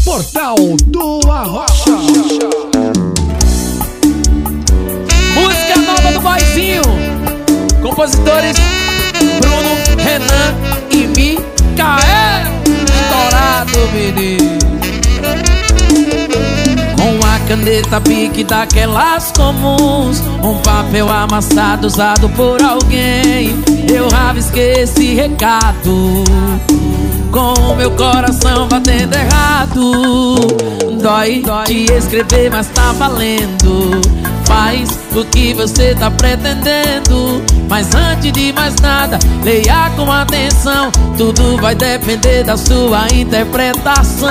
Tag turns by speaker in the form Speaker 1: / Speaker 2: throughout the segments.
Speaker 1: Portal do Arrocha.
Speaker 2: Música nova do Boizinho. Compositores Bruno, Renan e Micael. Estourado, menino. Com a caneta pique daquelas comuns, um papel amassado usado por alguém, eu rabisquei esse recado, com o meu coração batendo errado. Dói te escrever, mas tá valendo. Faz o que você tá pretendendo, mas antes de mais nada, leia com atenção. Tudo vai depender da sua interpretação.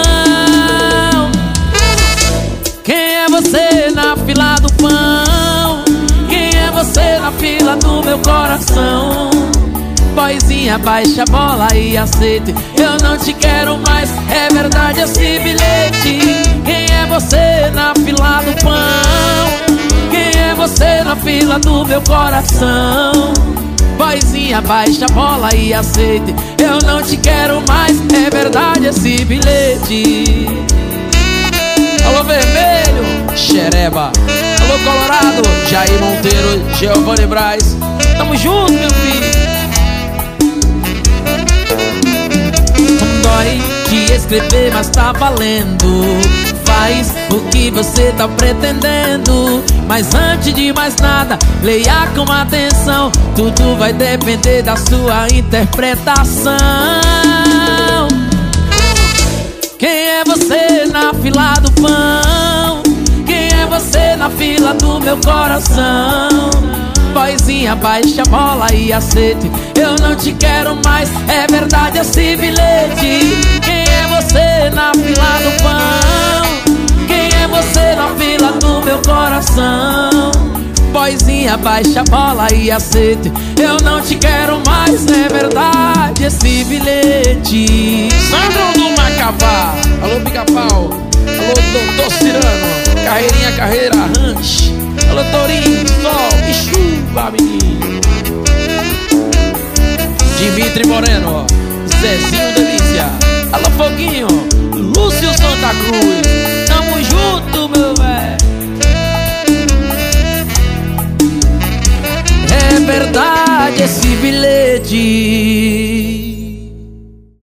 Speaker 2: Quem é você na fila do pão? Quem é você na fila do meu coração? Boizinha, baixa a bola e aceite. Eu não te quero mais, é verdade esse bilhete. Quem é você na fila do pão? Quem é você na fila do meu coração? Boizinha, baixa a bola e aceite. Eu não te quero mais, é verdade esse bilhete. Alô Vermelho, Xereba. Alô Colorado, Jair Monteiro, Giovanni Braz. Tamo junto, meu filho. Dói te escrever, mas tá valendo. Faz o que você tá pretendendo, mas antes de mais nada, leia com atenção. Tudo vai depender da sua interpretação. Quem é você na fila do pão? Quem é você na fila do meu coração? Boizinha, baixa a bola e aceite. Eu não te quero mais, é verdade esse bilhete. Quem é você na fila do pão? Quem é você na fila do meu coração? Boizinha, baixa a bola e aceite. Eu não te quero mais, é verdade esse bilhete. Sandro do Macapá. Alô Pica-Pau. Alô Doutor Cirano. Carreirinha, carreira, ranch. Alô Torinho, sol e chuva, menino. Dimitri Moreno, Zezinho Delícia. Alô Foguinho, Lúcio Santa Cruz. Tamo junto, meu velho. É verdade esse bilhete.